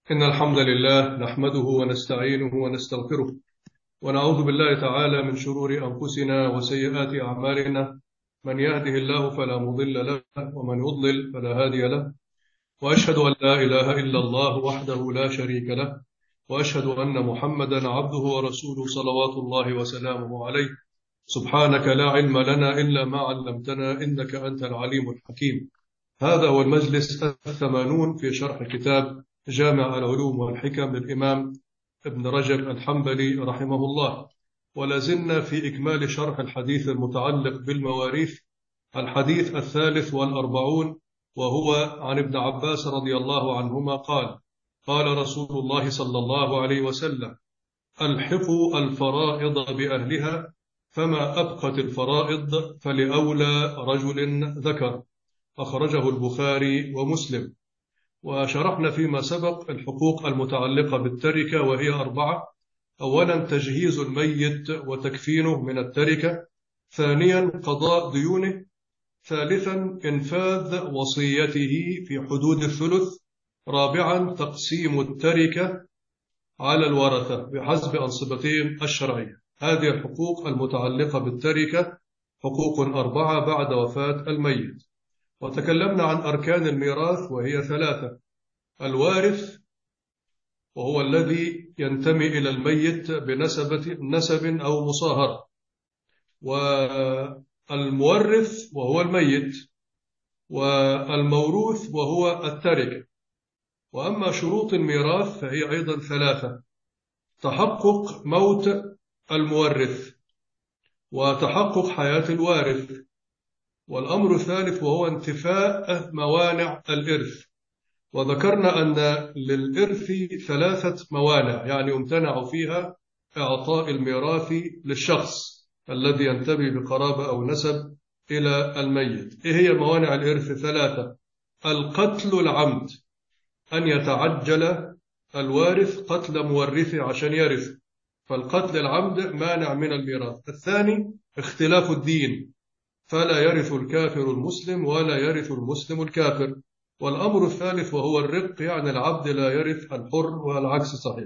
إن الحمد لله نحمده ونستعينه ونستغفره ونعوذ بالله تعالى من شرور أنفسنا وسيئات أعمالنا. من يهده الله فلا مضل له ومن يضلل فلا هادي له، وأشهد أن لا إله إلا الله وحده لا شريك له، وأشهد أن محمدا عبده ورسوله صلوات الله وسلامه عليه. سبحانك لا علم لنا إلا ما علمتنا إنك أنت العليم الحكيم. هذا هو المجلس 80 في شرح كتاب جامع العلوم والحكم للإمام ابن رجب الحنبلي رحمه الله، ولازلنا في إكمال شرح الحديث المتعلق بالمواريث، الحديث 43، وهو عن ابن عباس رضي الله عنهما قال: قال رسول الله صلى الله عليه وسلم: ألحقوا الفرائض بأهلها، فما أبقت الفرائض فلأولى رجل ذكر. أخرجه البخاري ومسلم. وشرحنا فيما سبق الحقوق المتعلقة بالتركة، وهي 4: أولا تجهيز الميت وتكفينه من التركة، ثانيا قضاء ديونه، ثالثا إنفاذ وصيته في حدود الثلث، رابعا تقسيم التركة على الورثة بحسب أنصبتهم الشرعية. هذه الحقوق المتعلقة بالتركة حقوق 4 بعد وفاة الميت. وتكلمنا عن أركان الميراث وهي 3: الوارث وهو الذي ينتمي إلى الميت بنسب أو مصاهرة، والمورث وهو الميت، والموروث وهو التركة. وأما شروط الميراث فهي أيضا 3: تحقق موت المورث، وتحقق حياة الوارث، والأمر الثالث وهو انتفاء موانع الإرث. وذكرنا أن للإرث 3 موانع، يعني يمتنع فيها إعطاء الميراث للشخص الذي ينتمي بقرابة أو نسب إلى الميت. إيه هي موانع الإرث؟ 3: القتل العمد، أن يتعجل الوارث قتل مورثه عشان يرث، فالقتل العمد مانع من الميراث. الثاني اختلاف الدين، فلا يرث الكافر المسلم ولا يرث المسلم الكافر. والأمر الثالث وهو الرق، يعني العبد لا يرث الحر، والعكس صحيح.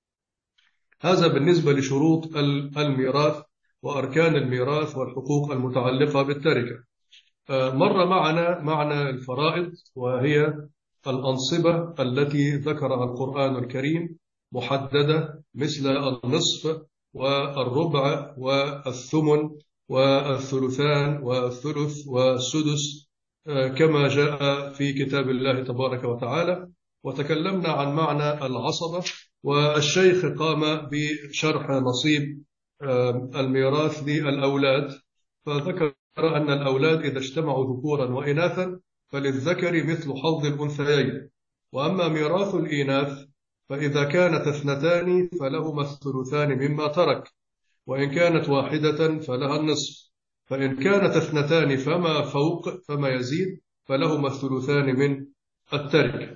هذا بالنسبة لشروط الميراث وأركان الميراث والحقوق المتعلقة بالتركة. مر معنا معنى الفرائض، وهي الأنصبة التي ذكرها القرآن الكريم محددة، مثل النصف والربع والثمن والثلثان والثلث والسدس، كما جاء في كتاب الله تبارك وتعالى. وتكلمنا عن معنى العصبة، والشيخ قام بشرح نصيب الميراث للأولاد، فذكر أن الأولاد إذا اجتمعوا ذكورا وإناثا فللذكر مثل حظ الأنثيين. وأما ميراث الإناث فإذا كانت 2 فلهما الثلثان مما ترك، وإن كانت واحدة فلها النصف، فإن كانت 2 فما فوق فما يزيد فلهما الثلثان من التركة.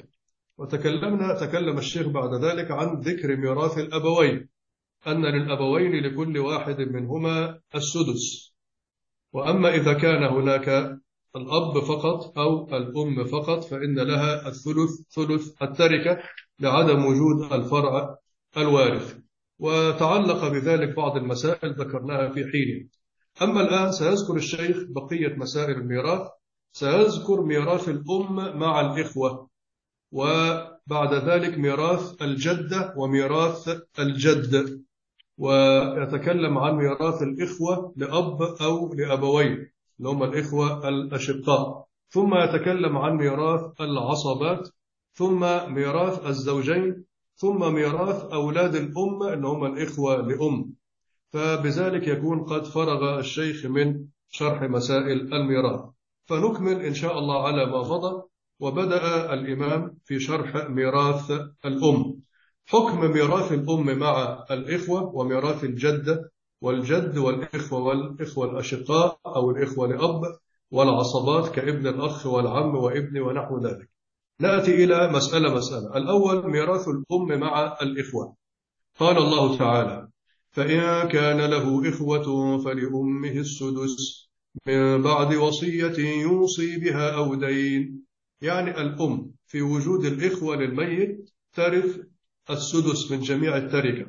تكلم الشيخ بعد ذلك عن ذكر ميراث الأبوين، أن للأبوين لكل واحد منهما السدس. وأما إذا كان هناك الأب فقط أو الأم فقط فإن لها الثلث، ثلث التركة، لعدم وجود الفرع الوارث. وتعلق بذلك بعض المسائل ذكرناها في حين. أما الآن سيذكر الشيخ بقية مسائل الميراث. سيذكر ميراث الأم مع الإخوة، وبعد ذلك ميراث الجدة وميراث الجد، ويتكلم عن ميراث الإخوة لأب أو لأبوين اللي هم الإخوة الأشقاء، ثم يتكلم عن ميراث العصبات، ثم ميراث الزوجين، ثم ميراث أولاد الأم اللي هم الإخوة لأم. فبذلك يكون قد فرغ الشيخ من شرح مسائل الميراث، فنكمل إن شاء الله على ما مضى. وبدأ الإمام في شرح ميراث الأم. حكم ميراث الأم مع الإخوة، وميراث الجدة والجد والإخوة الأشقاء أو الإخوة لأب، والعصبات كابن الأخ والعم وابن ونحو ذلك. نأتي إلى مسألة مسألة. الأول ميراث الأم مع الإخوة. قال الله تعالى: فإن كان له إخوة فلأمه السدس من بعد وصية يوصي بها أو دين. يعني الأم في وجود الإخوة للميت ترث السدس من جميع التركة.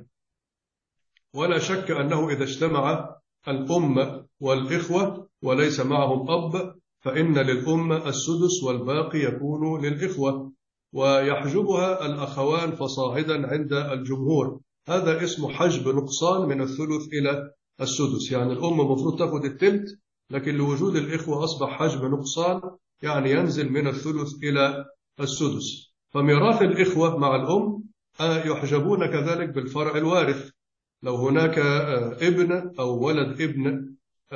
ولا شك أنه إذا اجتمع الأم والإخوة وليس معهم أب فإن للأم السدس والباقي يكون للإخوة، ويحجبها الأخوان فصاعدا عند الجمهور. هذا اسمه حجب نقصان من الثلث إلى السدس، يعني الأم المفروض تأخذ الثلث، لكن لوجود الإخوة أصبح حجب نقصان، يعني ينزل من الثلث إلى السدس. فميراث الإخوة مع الأم يحجبون كذلك بالفرع الوارث. لو هناك ابن أو ولد ابن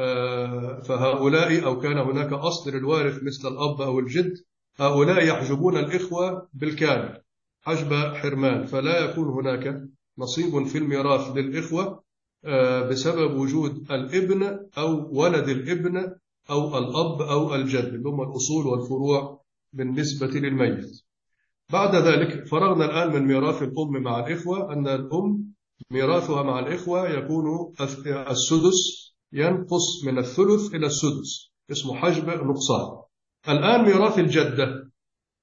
فهؤلاء، أو كان هناك أصل للوارث مثل الأب أو الجد، هؤلاء يحجبون الإخوة بالكامل حجب حرمان، فلا يكون هناك نصيب في الميراث للإخوة بسبب وجود الابن أو ولد الابن أو الأب أو الجد، اللي هم الأصول والفروع بالنسبة للميت. بعد ذلك فرغنا الآن من ميراث الأم مع الإخوة، أن الأم ميراثها مع الإخوة يكون السدس، ينقص من الثلث إلى السدس، اسمه حجب نقصان. الآن ميراث الجدة.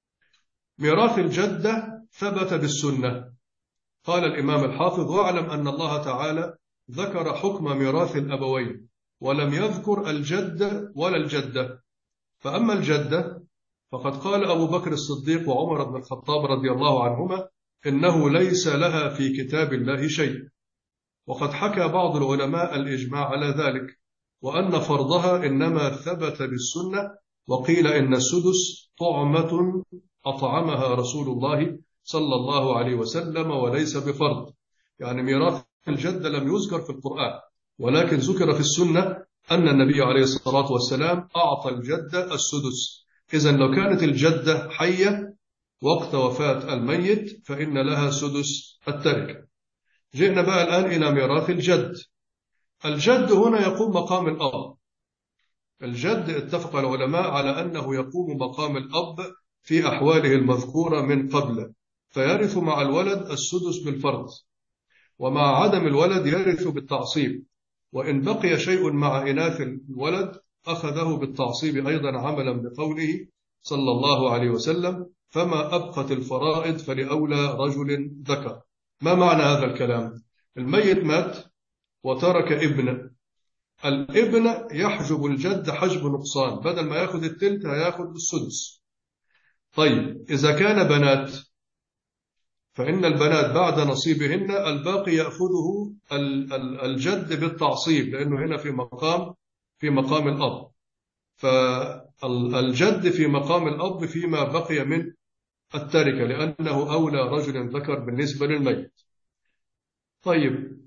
ميراث الجدة ثبت بالسنة. قال الإمام الحافظ: واعلم أن الله تعالى ذكر حكم ميراث الأبوين ولم يذكر الجد ولا الجدة. فأما الجدة فقد قال أبو بكر الصديق وعمر بن الخطاب رضي الله عنهما إنه ليس لها في كتاب الله شيء، وقد حكى بعض العلماء الإجماع على ذلك، وأن فرضها إنما ثبت بالسنة، وقيل إن السدس طعمة أطعمها رسول الله صلى الله عليه وسلم وليس بفرض. يعني ميراث الجدة لم يذكر في القرآن، ولكن ذكر في السنة أن النبي عليه الصلاة والسلام أعطى الجدة السدس. إذن لو كانت الجدة حية وقت وفاة الميت فإن لها سدس التركة. جئنا بقى الآن إلى ميراث الجد. الجد هنا يقوم مقام الأب. الجد اتفق العلماء على أنه يقوم مقام الأب في أحواله المذكورة من قبل، فيرث مع الولد السدس بالفرض، ومع عدم الولد يرث بالتعصيب، وإن بقي شيء مع إناث الولد أخذه بالتعصيب أيضا، عملا بقوله صلى الله عليه وسلم: فما أبقت الفرائض فلأولى رجل ذكر. ما معنى هذا الكلام؟ الميت مات وترك ابن، الابن يحجب الجد حجب نقصان، بدل ما يأخذ التلت هياخذ السدس. طيب إذا كان بنات فإن البنات بعد نصيبهن الباقي يأخذه الجد بالتعصيب، لأنه هنا في مقام الأب، فالجد في مقام الأب فيما بقي من التركة، لأنه أولى رجل ذكر بالنسبة للميت. طيب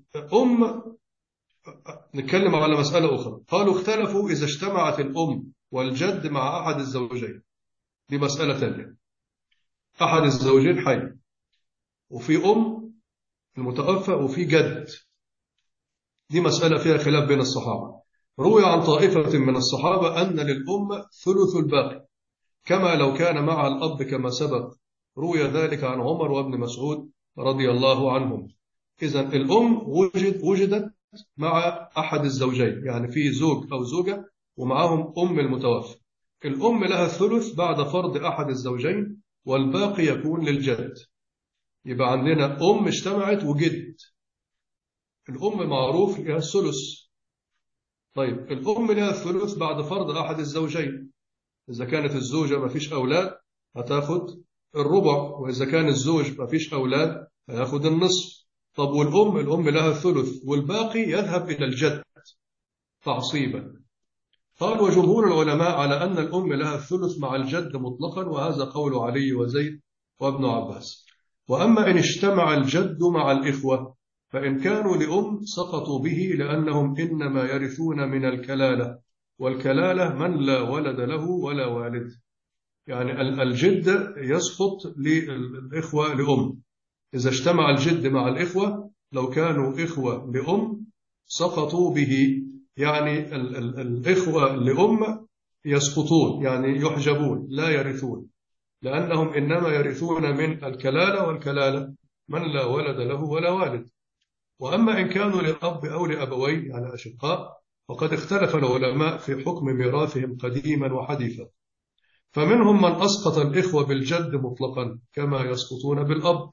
نتكلم على مسألة أخرى. قالوا اختلفوا إذا اجتمعت الأم والجد مع أحد الزوجين، دي مسألة ثانية. أحد الزوجين حي وفي المتوفى وفي جد، دي مسألة فيها خلاف بين الصحابة. روي عن طائفة من الصحابة أن للأم ثلث الباقي كما لو كان مع الأب كما سبق، روي ذلك عن عمر وابن مسعود رضي الله عنهم. إذن الأم وجدت مع أحد الزوجين، يعني في زوج أو زوجة ومعهم المتوفى. الأم لها الثلث بعد فرض أحد الزوجين، والباقي يكون للجد. يبقى عندنا اجتمعت وجد. الأم معروف لها الثلث. طيب الأم لها الثلث بعد فرض أحد الزوجين. إذا كانت الزوجة ما فيش أولاد هتاخد الربع، وإذا كان الزوج ما فيش أولاد هياخد النصف. طب الأم لها الثلث والباقي يذهب إلى الجد تعصيبا. قال وجمهور العلماء على أن الأم لها الثلث مع الجد مطلقا، وهذا قول علي وزيد وابن عباس. وأما إن اجتمع الجد مع الإخوة فإن كانوا لأم سقطوا به، لأنهم إنما يرثون من الكلالة، والكلالة من لا ولد له ولا والد. يعني الجد يسقط للإخوة لأم. إذا اجتمع الجد مع الإخوة لو كانوا إخوة لأم سقطوا به، يعني الإخوة لأم يسقطون، يعني يحجبون لا يرثون، لأنهم إنما يرثون من الكلالة، والكلالة من لا ولد له ولا والد. وأما إن كانوا للأب أو لأبوين يعني أشقاء فقد اختلف العلماء في حكم ميراثهم قديما وحديثا، فمنهم من أسقط الإخوة بالجد مطلقا كما يسقطون بالأب،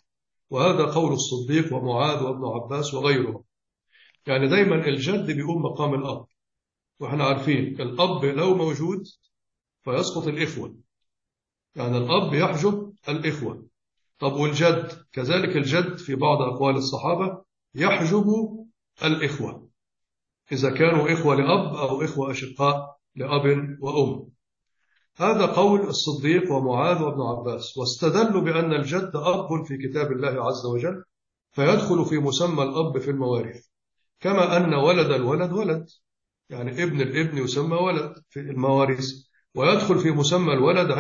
وهذا قول الصديق ومعاذ وابن عباس وغيرهم. يعني دايما الجد بيقوم مقام الأب، وإحنا عارفين الأب لو موجود فيسقط الإخوة، يعني الأب يحجب الإخوة. طب والجد كذلك، الجد في بعض أقوال الصحابة يحجب الإخوة إذا كانوا إخوة لأب أو إخوة أشقاء لأب وأم. هذا قول الصديق ومعاذ وابن عباس، واستدلوا بأن الجد أب في كتاب الله عز وجل، فيدخل في مسمى الأب في المواريث، كما أن ولد الولد ولد، يعني ابن الابن يسمى ولد في المواريث، ويدخل في مسمى الولد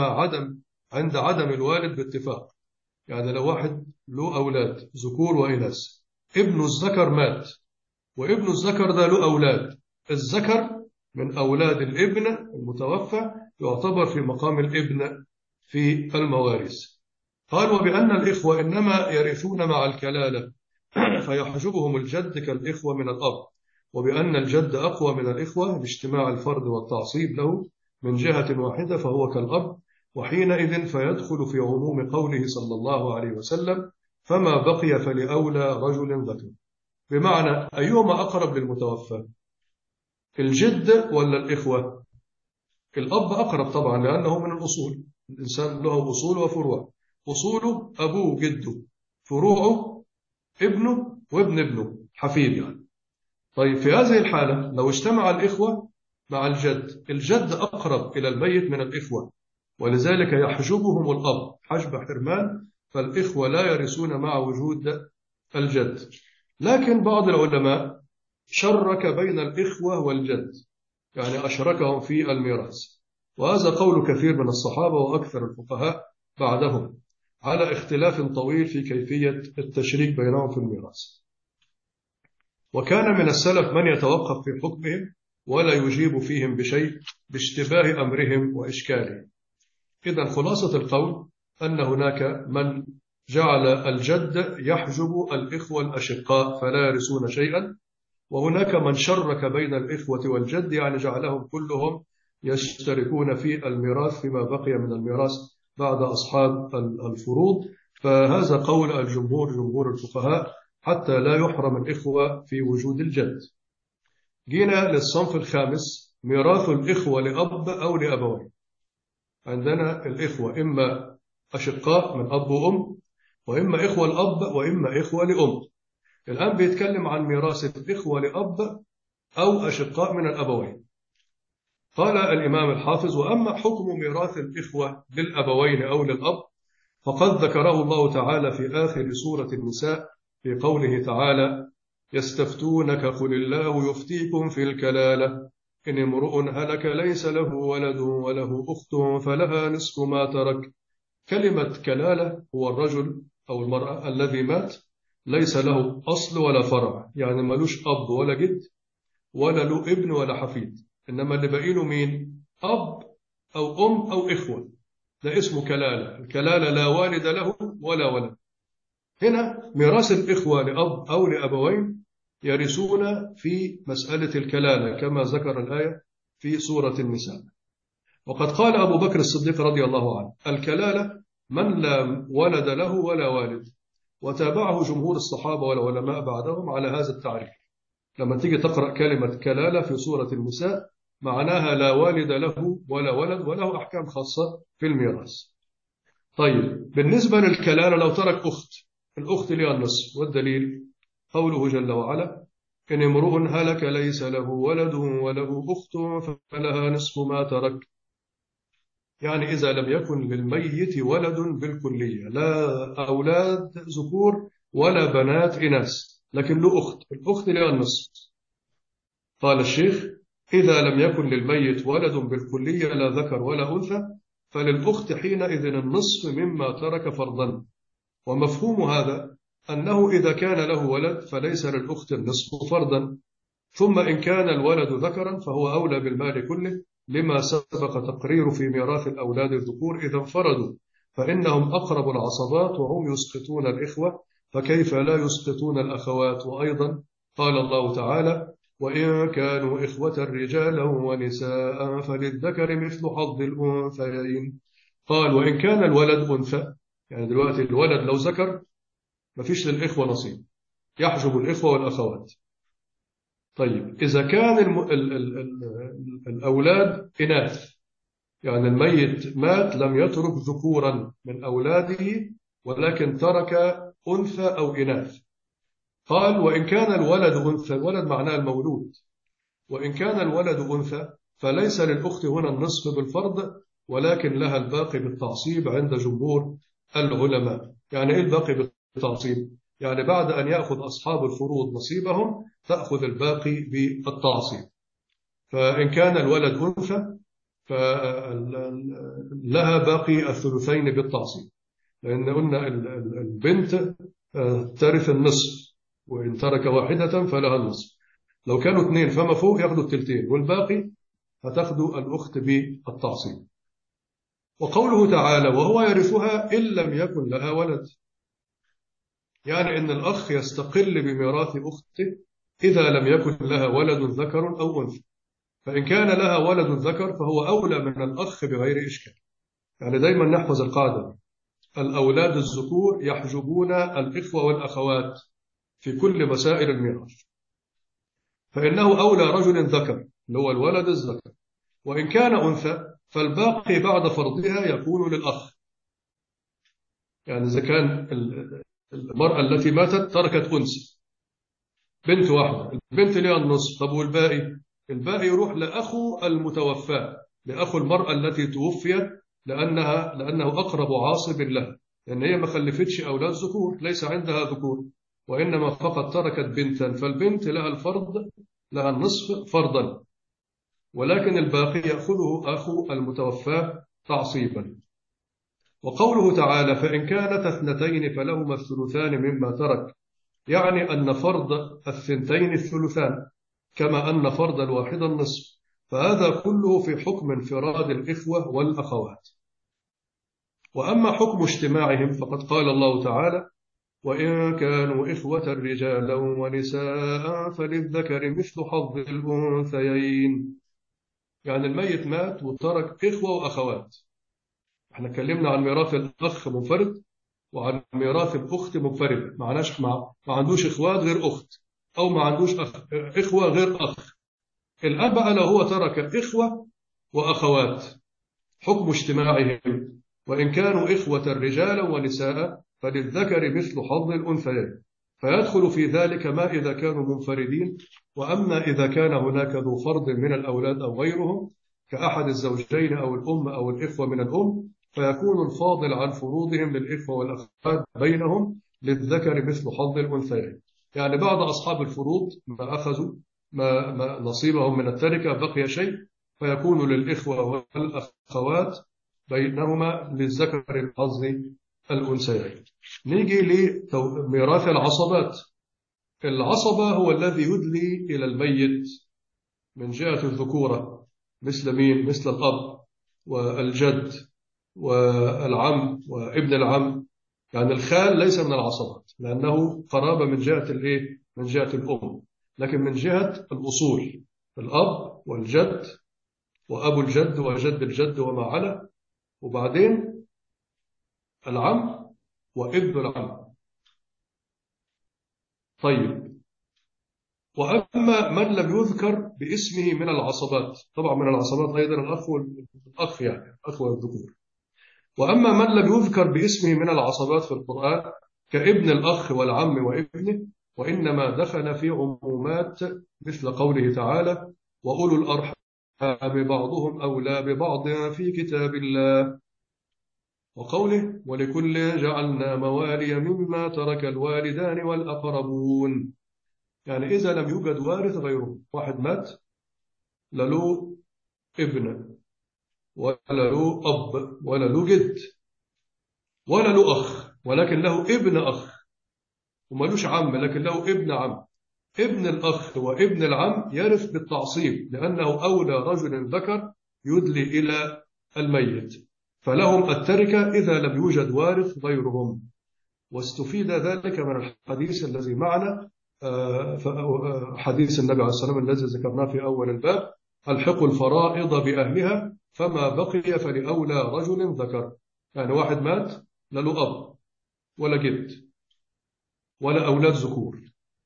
عند عدم الوالد باتفاق. يعني لو واحد له أولاد ذكور وإناث، ابن الذكر مات وابن الذكر ده له أولاد، الذكر من أولاد الابن المتوفى يعتبر في مقام الابن في المواريث. قال وبأن الإخوة إنما يرثون مع الكلالة فيحجبهم الجد كالإخوة من الأب، وبأن الجد أقوى من الإخوة لاجتماع الفرد والتعصيب له من جهة واحدة فهو كالأب، وحينئذ فيدخل في عموم قوله صلى الله عليه وسلم فما بقي فلأولى رجل ذكر. بمعنى أيهما أقرب للمتوفى، الجد ولا الإخوة؟ الأب أقرب طبعا لأنه من الأصول، الإنسان له أصول وفروع، أصوله أبوه جده، فروعه ابنه وابن ابنه حفيد يعني. طيب في هذه الحالة لو اجتمع الإخوة مع الجد، الجد أقرب إلى الميت من الإخوة، ولذلك يحجبهم الأب حجب حرمان، فالإخوة لا يرثون مع وجود الجد. لكن بعض العلماء شرك بين الإخوة والجد، يعني أشركهم في الميراث، وهذا قول كثير من الصحابة وأكثر الفقهاء بعدهم، على اختلاف طويل في كيفية التشريك بينهم في الميراث. وكان من السلف من يتوقف في حكمهم ولا يجيب فيهم بشيء باشتباه أمرهم وإشكالهم. إذن خلاصة القول أن هناك من جعل الجد يحجب الإخوة الأشقاء فلا يرثون شيئا، وهناك من شرك بين الإخوة والجد، يعني جعلهم كلهم يشتركون في الميراث فيما بقي من الميراث بعد أصحاب الفروض. فهذا قول الجمهور، جمهور الفقهاء، حتى لا يحرم الإخوة في وجود الجد. جينا للصنف الخامس، ميراث الإخوة لأب أو لأبوين. عندنا الإخوة إما أشقاء من أب وأم، وإما إخوة الأب، وإما إخوة لأم. الآن بيتكلم عن ميراث الإخوة لأب أو أشقاء من الأبوين. قال الإمام الحافظ وأما حكم ميراث الإخوة للأبوين أو للأب فقد ذكره الله تعالى في آخر سورة النساء في قوله تعالى يستفتونك قل الله يفتيكم في الكلالة إن امرؤ هلك ليس له ولد وله أخت فلها نصف ما ترك. كلمة كلالة هو الرجل أو المرأة الذي مات ليس له أصل ولا فرع، يعني ملوش أب ولا جد ولا له ابن ولا حفيد، إنما اللي باقي له مين؟ أب أو أم أو إخوة، ده اسمه كلالة. الكلالة لا والد له ولا ولد. هنا ميراث الإخوة لأب أو لأبوين يرثون في مسألة الكلالة كما ذكر الآية في سورة النساء. وقد قال أبو بكر الصديق رضي الله عنه الكلالة من لا ولد له ولا والد، وتابعه جمهور الصحابة والعلماء بعدهم على هذا التعريف. لما تيجي تقرأ كلمة كلالة في سورة النساء معناها لا والد له ولا ولد، وله أحكام خاصة في الميراث. طيب بالنسبة للكلالة لو ترك أخت، الأخت لها النصف، والدليل قوله جل وعلا إن امرؤ هلك ليس له ولد وله أخت فلها نصف ما ترك. يعني إذا لم يكن للميت ولد بالكلية، لا أولاد ذكور ولا بنات إناث، لكن له أخت، الأخت لها النصف. قال الشيخ إذا لم يكن للميت ولد بالكلية لا ذكر ولا أنثى فللأخت حينئذ النصف مما ترك فرضا. ومفهوم هذا أنه إذا كان له ولد فليس للأخت النصف فرضا، ثم إن كان الولد ذكرا فهو أولى بالمال كله، لما سبق تقرير في ميراث الأولاد الذكور إذا انفردوا فإنهم أقرب العصبات وهم يسقطون الإخوة، فكيف لا يسقطون الأخوات؟ وأيضا قال الله تعالى وإن كانوا إخوة رجالا ونساء فللذكر مثل حظ الأنثيين. قال وإن كان الولد أنثى، يعني دلوقتي الولد لو ذكر ما فيش للإخوة نصيب، يحجب الإخوة والأخوات. طيب إذا كان الأولاد إناث، يعني الميت مات لم يترك ذكورا من أولاده ولكن ترك أنثى أو إناث، قال وإن كان الولد أنثى، الولد معناه المولود، وإن كان الولد أنثى فليس للأخت هنا النصف بالفرض، ولكن لها الباقي بالتعصيب عند جمهور العلماء. يعني إيه الباقي بالتعصيب؟ يعني بعد أن يأخذ أصحاب الفروض نصيبهم تأخذ الباقي بالتعصيب. فإن كان الولد أنثى فلها باقي الثلثين بالتعصيب، لأن قلنا البنت ترث النصف، وإن ترك واحدة فلها النصف. لو كانوا اثنين فما فوق ياخدوا التلتين، والباقي هتاخدوا الأخت بالتعصيب. وقوله تعالى وهو يرثها إن لم يكن لها ولد، يعني أن الأخ يستقل بميراث أخته إذا لم يكن لها ولد ذكر أو أنثى. فإن كان لها ولد ذكر فهو أولى من الأخ بغير إشكال. يعني دايما نحفظ القاعدة: الأولاد الذكور يحجبون الإخوة والأخوات في كل مسائل الميراث، فإنه أولى رجل ذكر اللي هو الولد الذكر، وإن كان أنثى فالباقي بعد فرضها يكون للأخ. يعني إذا كان المرأة التي ماتت تركت أنثى بنت واحدة، البنت لها النصف، طب والباقي؟ الباقي يروح لأخو المتوفى، لأخو المرأة التي توفيت، لأنه أقرب عاصب لها، لأن هي ما خلفتش أولاد ذكور، ليس عندها ذكور، وإنما فقط تركت بنتا، فالبنت لها الفرض، لها النصف فرضا، ولكن الباقي يأخذه أخو المتوفى تعصيبا. وقوله تعالى فإن كانت اثنتين فلهما الثلثان مما ترك، يعني أن فرض الثنتين الثلثان كما أن فرض الواحد النصف، فهذا كله في حكم انفراد الإخوة والأخوات. وأما حكم اجتماعهم فقد قال الله تعالى وإن كانوا إخوة رجالا ونساء فللذكر مثل حظ الأنثيين. يعني الميت مات وترك إخوة وأخوات. احنا اتكلمنا عن ميراث الأخ منفرد وعن ميراث الأخت منفرد، ما عندوش إخوات غير أخت، أو ما عندوش إخوة غير أخ. الآن بقى لو هو ترك إخوة وأخوات حكم اجتماعهم، وإن كانوا إخوة رجالا ونساء فللذكر مثل حظ الأنثيين، فيدخل في ذلك ما إذا كانوا منفردين. وأما إذا كان هناك ذو فرض من الأولاد أو غيرهم كأحد الزوجين أو الأم أو الإخوة من الأم، فيكون الفاضل عن فروضهم للإخوة والأخوات بينهم للذكر مثل حظ الأنثيين. يعني بعد أصحاب الفروض ما أخذوا ما نصيبهم من التركة بقي شيء، فيكون للإخوة والأخوات بينهما للذكر الحظ الأنثيين. نيجي لميراث العصبات. العصبة هو الذي يدلي إلى الميت من جهة الذكورة، مثل مين؟ مثل الأب والجد والعم وابن العم. يعني الخال ليس من العصبات لأنه قرابة من جهة الإيه؟ من جهة الأم، لكن من جهة الأصول الأب والجد وأبو الجد وجد الجد وما على، وبعدين العم وابن العم. طيب، وأما من لم يذكر باسمه من العصبات، طبعا من العصبات أيضا الأخ يعني الأخ والذكور. وأما من لم يذكر باسمه من العصبات في القرآن كابن الأخ والعم وابنه، وإنما دخل في عمومات مثل قوله تعالى وأولو الأرحام بعضهم أولى ببعض في كتاب الله، وقوله ولكل جعلنا موالي مما ترك الوالدان والأقربون. يعني إذا لم يوجد وارث غيره، واحد مات لا له ابن ولا له أب ولا له جد ولا له أخ، ولكن له ابن أخ، ومالوش عم لكن له ابن عم. ابن الأخ وابن العم يرث بالتعصيب لأنه أولى رجل ذكر يدلي إلى الميت، فلهم التركة إذا لم يوجد وارث غيرهم. واستفيد ذلك من الحديث الذي معنا، حديث النبي عليه الصلاة والسلام الذي ذكرناه في أول الباب: الحقوا الفرائض بأهلها فما بقي فلأولى رجل ذكر. يعني واحد مات لا له أب ولا جد ولا أولاد ذكور،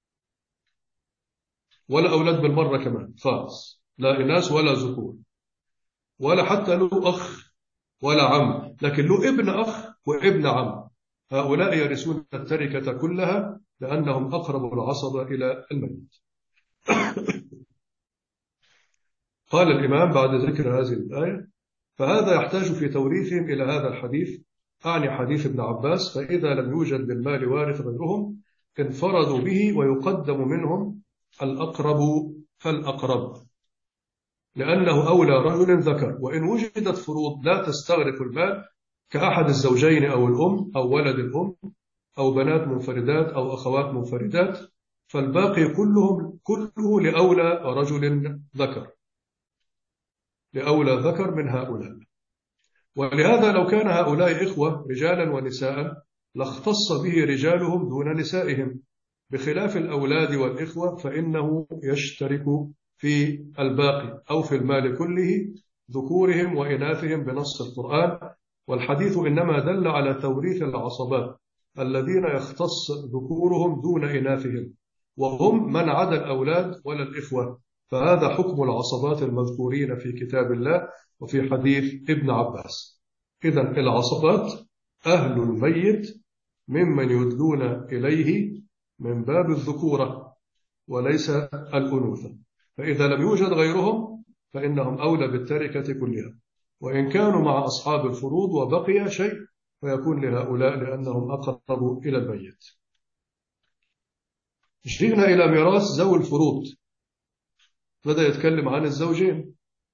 ولا أولاد بالمرة كمان خالص، لا إناث ولا ذكور، ولا حتى له أخ ولا عم، لكن له ابن أخ وابن عم. هؤلاء يرثون التركة كلها لأنهم أقرب العصبة إلى الميت. قال الإمام بعد ذكر هذه الآية: فهذا يحتاج في توريثهم إلى هذا الحديث، أعني حديث ابن عباس: فإذا لم يوجد للمال وارث غيرهم انفردوا به ويقدم منهم الأقرب فالأقرب، لأنه أولى رجل ذكر. وإن وجدت فروض لا تستغرق المال كأحد الزوجين أو الأم أو ولد الأم أو بنات منفردات أو أخوات منفردات، فالباقي كله لأولى رجل ذكر، لأولى ذكر من هؤلاء. ولهذا لو كان هؤلاء إخوة رجالا ونساء لاختص به رجالهم دون نسائهم، بخلاف الأولاد والإخوة فإنه يشترك في الباقي أو في المال كله ذكورهم وإناثهم بنص القرآن. والحديث إنما دل على توريث العصبات الذين يختص ذكورهم دون إناثهم، وهم من عدا الأولاد ولا الإخوة. فهذا حكم العصبات المذكورين في كتاب الله وفي حديث ابن عباس. إذن العصبات أهل الميت ممن يدلون إليه من باب الذكورة وليس الأنوثة، فإذا لم يوجد غيرهم فإنهم أولى بالتركة كلها، وإن كانوا مع أصحاب الفروض وبقي شيء فيكون لهؤلاء لأنهم أقرب إلى الميت. جئنا إلى ميراث ذوي الفروض، بدأ يتكلم عن الزوجين،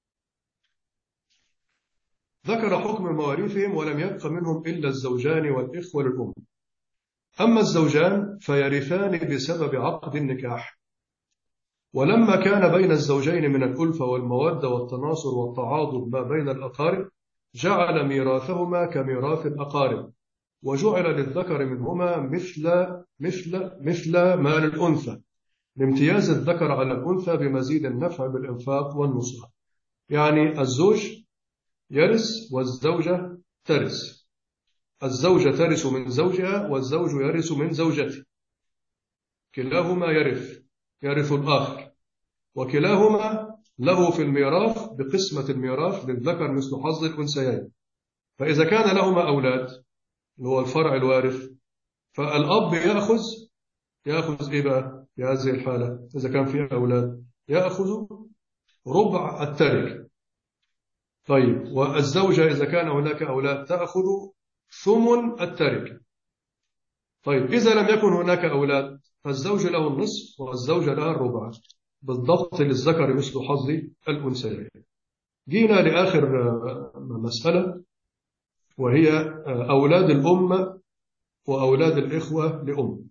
ذكر حكم مواريثهم ولم يبق منهم إلا الزوجان والإخوة للأم. أما الزوجان فيرثان بسبب عقد النكاح، ولما كان بين الزوجين من الألفة والمودة والتناصر والتعاضد ما بين الأقارب جعل ميراثهما كميراث الأقارب، وجعل للذكر منهما مثل ما للأنثى، لامتياز الذكر على الأنثى بمزيد النفع بالإنفاق والنصرة. يعني الزوج يرث والزوجة ترث، الزوجة ترث من زوجها والزوج يرث من زوجته، كلاهما يرث الآخر، وكلاهما له في الميراث بقسمة الميراث للذكر مثل حظ الأنثيين. فإذا كان لهما أولاد اللي هو الفرع الوارث، فالأب يأخذ إيه بقى في هذه الحالة؟ إذا كان فيه أولاد يأخذ ربع التركة. طيب، والزوجة إذا كان هناك أولاد تأخذ ثمن التركة. طيب، إذا لم يكن هناك أولاد فالزوج له النصف والزوجة لها الربع، بالضبط للذكر مثل حظ الأنثيين. جينا لآخر مسألة، وهي أولاد الأم وأولاد الإخوة لأم.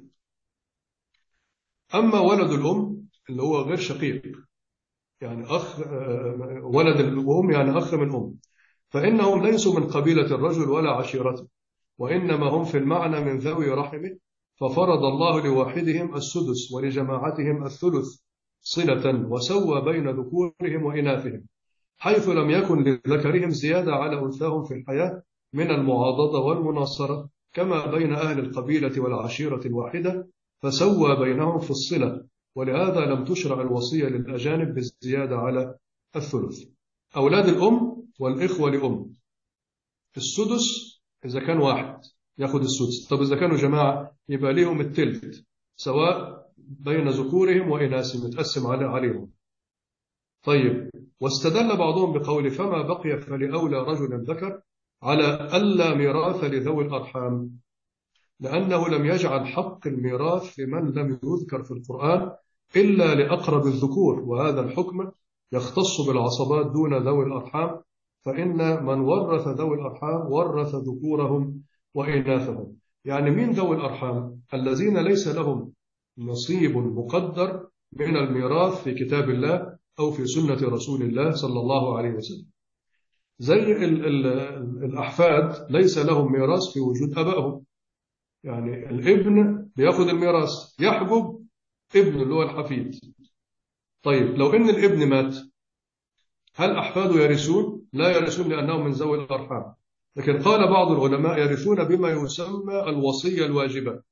أما ولد الأم اللي هو غير شقيق، يعني أخ، ولد الأم يعني أخ من أم، فإنهم ليسوا من قبيلة الرجل ولا عشيرته، وإنما هم في المعنى من ذوي رحمه، ففرض الله لواحدهم السدس ولجماعتهم الثلث صلة، وسوى بين ذكورهم وإناثهم، حيث لم يكن لذكرهم زيادة على أنثاهم في الحياة من المعاضدة والمناصرة، كما بين أهل القبيلة والعشيرة الواحدة، فسوى بينهم في الصلة. ولهذا لم تشرع الوصية للأجانب بالزيادة على الثلث. أولاد الأم والإخوة لأم السدس إذا كان واحد يأخذ السدس. طب إذا كانوا جماعة يبقى ليهم التلت، سواء بين ذكورهم وإناثهم يتقسم عليهم. طيب، واستدل بعضهم بقول فما بقي فلأولى رجل ذكر على ألا ميراث لذوي الأرحام، لأنه لم يجعل حق الميراث لمن لم يذكر في القرآن إلا لأقرب الذكور، وهذا الحكم يختص بالعصبات دون ذوي الأرحام، فإن من ورث ذوي الأرحام ورث ذكورهم وإناثهم. يعني مين ذوي الأرحام؟ الذين ليس لهم نصيب مقدر من الميراث في كتاب الله أو في سنة رسول الله صلى الله عليه وسلم، زي الأحفاد ليس لهم ميراث في وجود أبائهم. يعني الابن بياخد الميراث، يحجب ابنه اللي هو الحفيد. طيب، لو إن الابن مات هل أحفاده يرثون؟ لا يرثون لأنهم من ذوي الأرحام. لكن قال بعض العلماء يرثون بما يسمى الوصية الواجبة،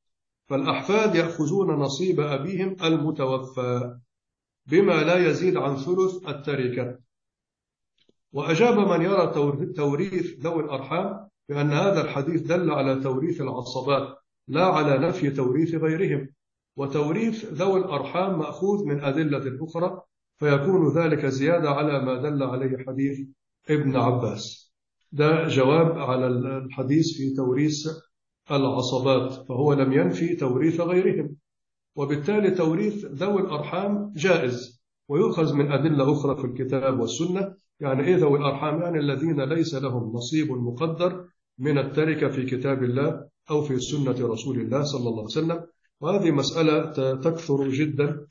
فالأحفاد يأخذون نصيب أبيهم المتوفى بما لا يزيد عن ثلث التركة. وأجاب من يرى توريث ذوي الأرحام بأن هذا الحديث دل على توريث العصبات لا على نفي توريث غيرهم، وتوريث ذوي الأرحام مأخوذ من أدلة أخرى، فيكون ذلك زيادة على ما دل عليه حديث ابن عباس. ده جواب على الحديث في توريث العصبات، فهو لم ينفي توريث غيرهم، وبالتالي توريث ذوي الأرحام جائز ويؤخذ من أدلة أخرى في الكتاب والسنة. يعني إيه ذوي الأرحام؟ يعني الذين ليس لهم نصيب مقدر من التركة في كتاب الله أو في سنة رسول الله صلى الله عليه وسلم. وهذه مسألة تكثر جدا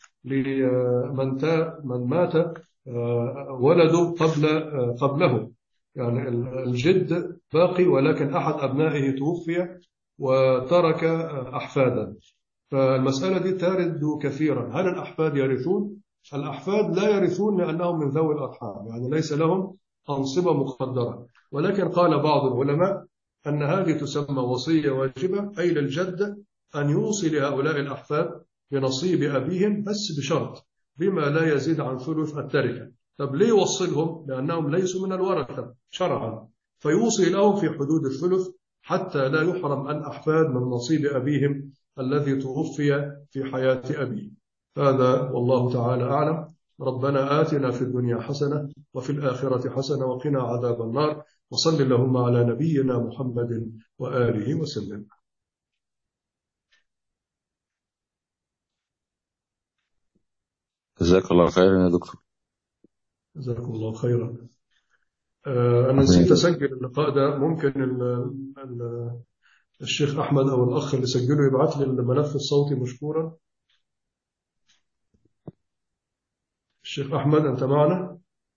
من مات ولده قبله، يعني الجد باقي ولكن أحد أبنائه توفي وترك أحفادا. فالمسألة دي تارد كثيرا. هل الأحفاد يرثون؟ الأحفاد لا يرثون لأنهم من ذوي الأرحام، يعني ليس لهم أنصبة مقدرة، ولكن قال بعض العلماء أن هذه تسمى وصية واجبة، أي للجد أن يوصي لهؤلاء الأحفاد بنصيب أبيهم بس بشرط بما لا يزيد عن ثلث التركة. طب ليه يوصلهم؟ لأنهم ليسوا من الورثة شرعا، فيوصي لهم في حدود الثلث حتى لا يحرم الأحفاد من نصيب أبيهم الذي توفي في حياة أبيه. هذا والله تعالى أعلم. ربنا آتنا في الدنيا حسنة وفي الآخرة حسنة وقنا عذاب النار، وصل اللهم على نبينا محمد وآله وسلم. جزاك الله خيرا يا دكتور. جزاكم الله خيرا. أنا نسيت أسجل اللقاء ده. ممكن الشيخ أحمد أو الأخ اللي سجله يبعث لي الملف الصوتي مشكورا. الشيخ أحمد أنت معنا؟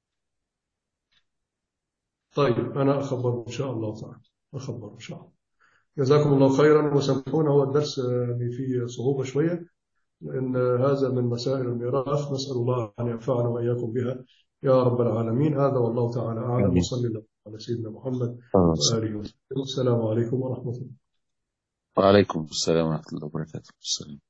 طيب أنا أخبره إن شاء الله تعالى، أخبره إن شاء الله. جزاكم الله خيرا، وسامحونا هو الدرس فيه صعوبة شوية لأن هذا من مسائل الميراث، نسأل الله أن ينفعنا وإياكم بها يا رب العالمين. هذا والله تعالى أعلم، وصلى الله على سيدنا محمد وآله وسلم. السلام عليكم ورحمة الله. وعليكم السلام ورحمة الله وبركاته. السلام.